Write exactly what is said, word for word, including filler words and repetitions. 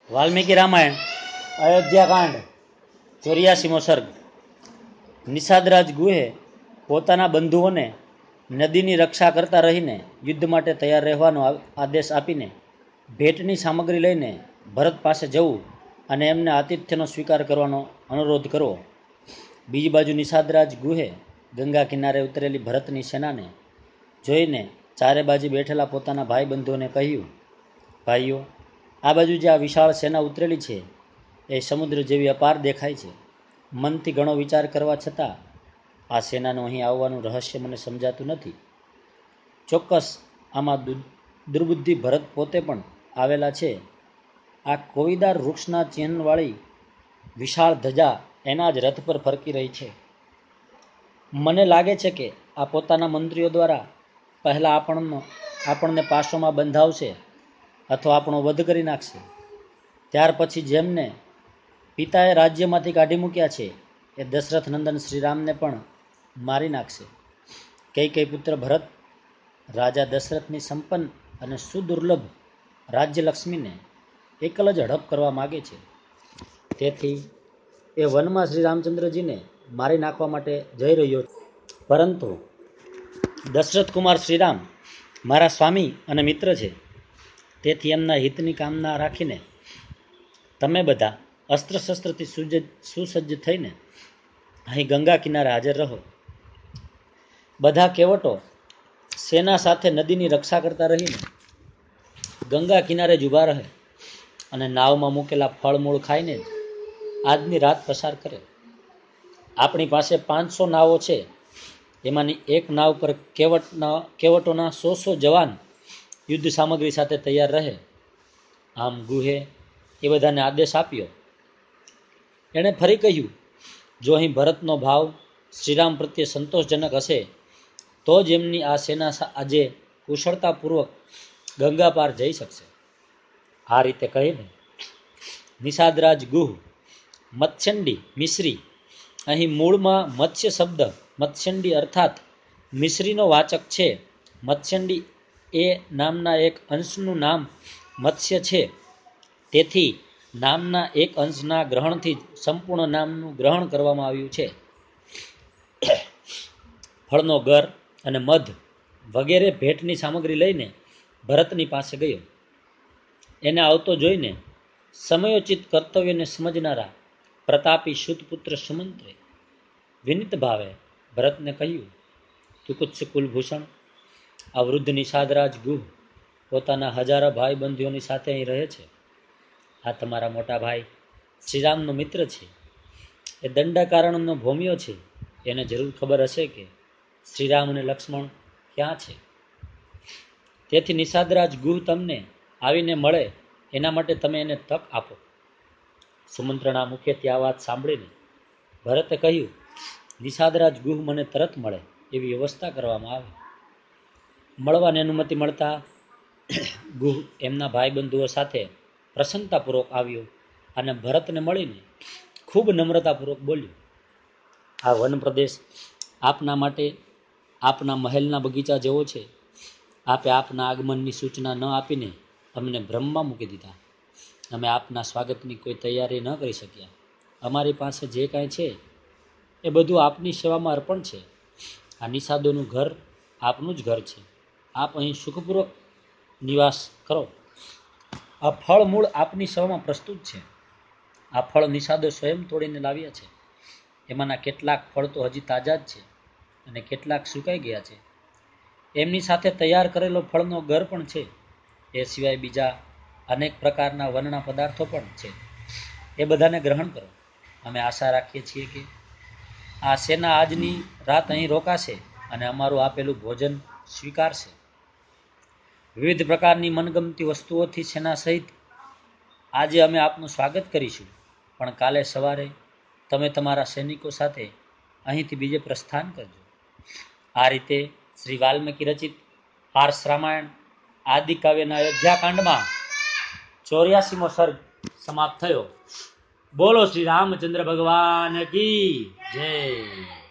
વાલ્મીકી રામાયણ અયોધ્યાકાંડ ચોર્યાસીમો સર્ગ. નિષાદરાજ ગુહે પોતાના બંધુઓને નદીની રક્ષા કરતા રહીને યુદ્ધ માટે તૈયાર રહેવાનો આદેશ આપીને ભેટની સામગ્રી લઈને ભરત પાસે જવું અને એમને આતિથ્યનો સ્વીકાર કરવાનો અનુરોધ કરવો. બીજી બાજુ નિષાદરાજ ગુહે ગંગા કિનારે ઉતરેલી ભરતની સેનાને જોઈને ચારે બાજુ બેઠેલા પોતાના ભાઈ બંધુઓને કહ્યું, ભાઈઓ, આ બાજુ જે આ વિશાળ સેના ઉતરેલી છે એ સમુદ્ર જેવી અપાર દેખાય છે. મનથી ઘણો વિચાર કરવા છતાં આ સેનાનું અહીં આવવાનું રહસ્ય મને સમજાતું નથી. ચોક્કસ આમાં દુર્બુદ્ધિ ભરત પોતે પણ આવેલા છે. આ કોવીદાર વૃક્ષના ચિહ્નવાળી વિશાળ ધજા એના જ રથ પર ફરકી રહી છે. મને લાગે છે કે આ પોતાના મંત્રીઓ દ્વારા પહેલાં આપણનો આપણને પાસોમાં બંધાવશે અથવા આપણો વધ કરી નાખશે. ત્યાર પછી જેમને પિતાએ રાજ્યમાંથી કાઢી મૂક્યા છે એ દશરથ નંદન શ્રીરામને પણ મારી નાખશે. કઈ કઈ પુત્ર ભરત રાજા દશરથની સંપન્ન અને સુદુર્લભ રાજ્યલક્ષ્મીને એકલ જ હડપ કરવા માગે છે. તેથી એ વનમાં શ્રી રામચંદ્રજીને મારી નાખવા માટે જઈ રહ્યો છે. પરંતુ દશરથ કુમાર શ્રીરામ મારા સ્વામી અને મિત્ર છે. તેથી એમના હિતની કામના રાખીને તમે બધા અસ્ત્ર શસ્ત્રથી સુજ સુસજ્જ થઈને અહીં ગંગા કિનારે હાજર રહો. બધા કેવટો સેના સાથે નદીની રક્ષા કરતા રહીને ગંગા કિનારે જ ઊભા રહે અને નાવમાં મૂકેલા ફળમૂળ ખાઈને જ આજની રાત પસાર કરે. આપણી પાસે પાંચસો નાવો છે. એમાંની એક નાવ પર કેવટના કેવટોના સો સો જવાન યુદ્ધ સામગ્રી સાથે તૈયાર રહે. આમ ગુહે એ બધાને આદેશ આપ્યો. એણે ફરી કહ્યું, જો અહીં ભરતનો ભાવ શ્રીરામ પ્રત્યે સંતોષજનક હશે તો જ એમની આ સેના આજે કુશળતાપૂર્વક ગંગા પાર જઈ શકશે. આ રીતે કહીને નિષાદરાજ ગુહ મત્સ્યંડી મિશ્રી, અહીં મૂળમાં મત્સ્ય શબ્દ મત્સ્યંડી અર્થાત મિશ્રીનો વાચક છે. મત્સ્યંડી એ નામના એક અંશનું નામ મત્સ્ય છે. તેથી નામના એક અંશના ગ્રહણથી જ સંપૂર્ણ નામનું ગ્રહણ કરવામાં આવ્યું છે. ફળનો ગર અને મધ વગેરે ભેટની સામગ્રી લઈને ભરતની પાસે ગયો. એને આવતો જોઈને સમયોચિત કર્તવ્યને સમજનારા પ્રતાપી સુતપુત્ર સુમંત્રે વિનિત ભાવે ભરતને કહ્યું, તુકુત્સ કુલભૂષણ, આ વૃદ્ધ નિષાદરાજ ગુહ પોતાના હજારો ભાઈ બંધુઓની સાથે અહીં રહે છે. આ તમારા મોટા ભાઈ શ્રીરામનો મિત્ર છે. એ દંડાકારણનો ભોમિયો છે. એને જરૂર ખબર હશે કે શ્રીરામ અને લક્ષ્મણ ક્યાં છે. તેથી નિષાદરાજ ગુહ તમને આવીને મળે એના માટે તમે એને તક આપો. સુમંત્રના મુખેથી આ વાત સાંભળીને ભરતે કહ્યું, નિષાદરાજ ગુહ મને તરત મળે એવી વ્યવસ્થા કરવામાં આવે. મળવાની અનુમતિ મળતા ગુહ એમના ભાઈ બંધુઓ સાથે પ્રસન્નતાપૂર્વક આવ્યો અને ભરતને મળીને ખૂબ નમ્રતાપૂર્વક બોલ્યો, આ વન પ્રદેશ આપના માટે આપના મહેલના બગીચા જેવો છે. આપે આપના આગમનની સૂચના ન આપીને અમને ભ્રમમાં મૂકી દીધા. અમે આપના સ્વાગતની કોઈ તૈયારી ન કરી શક્યા. અમારી પાસે જે કાંઈ છે એ બધું આપની સેવામાં અર્પણ છે. આ નિષાદોનું ઘર આપનું જ ઘર છે. આપ અહીં સુખપૂર્વક નિવાસ કરો. આ ફળ મૂળ આપની સેવામાં પ્રસ્તુત છે. આ ફળ નિષાદો સ્વયં તોડીને લાવ્યા છે. એમાંના કેટલાક ફળ તો હજી તાજા જ છે અને કેટલાક સુકાઈ ગયા છે. એમની સાથે તૈયાર કરેલો ફળનો ઘર પણ છે. એ સિવાય બીજા અનેક પ્રકારના વનના પદાર્થો પણ છે. એ બધાને ગ્રહણ કરો. અમે આશા રાખીએ છીએ કે આ સેના આજની રાત અહીં રોકાશે અને અમારું આપેલું ભોજન સ્વીકારશે. વિવિધ પ્રકારની મનગમતી વસ્તુઓથી સેના સહિત આજે અમે આપનું સ્વાગત કરીશું, પણ કાલે સવારે તમે તમારા સૈનિકો સાથે અહીંથી બીજે પ્રસ્થાન કરજો. આ રીતે શ્રી વાલ્મીકી રચિત પાર્શ રામાયણ આદિ કાવ્યના અયોધ્યાકાંડમાં ચોર્યાસીમો સર્ગ સમાપ્ત થયો. બોલો શ્રી રામચંદ્ર ભગવાન કી જય.